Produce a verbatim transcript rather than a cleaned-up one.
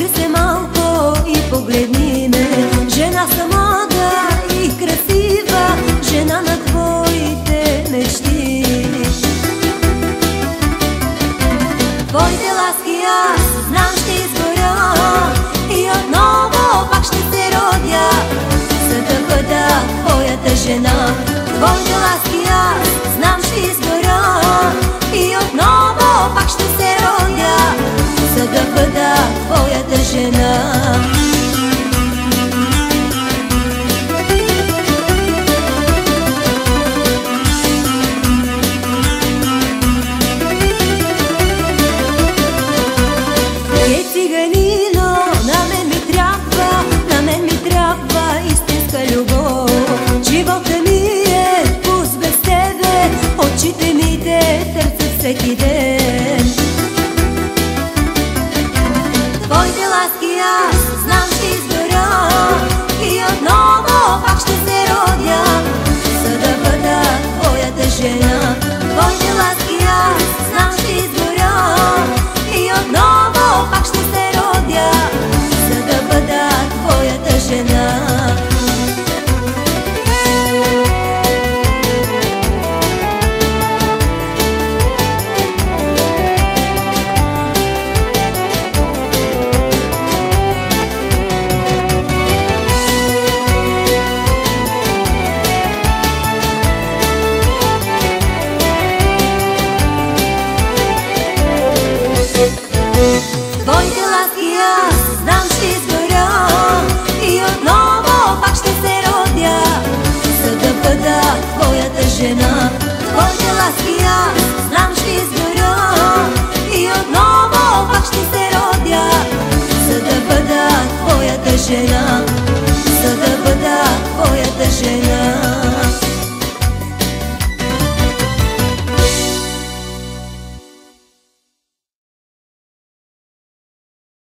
Прибри се малко и погледни ме. Жена съм млада и красива, жена на твоите мечти. Твоите ласки аз знам ще изгоря и отново пак ще се родя, за да бъда твоята жена. Твоите ласки аз знам ще изгоря и отново пак ще се родя, за да бъда твоята жена. Е, циганино, на мен ми трябва, на мен ми трябва истинска любов. Живота ми е вкус без тебе, очите ми те търсят всеки ден. Твоите ласки аз знам ще изгоря и отново пак ще се родя, за да бъда твоята жена. Твоите ласки аз знам ще изгоря и отново пак ще се родя, за да бъда твоята жена. Твоите ласки аз знам ще изгоря и отново пак ще се родя, за да бъда твоята жена. Твоите ласки аз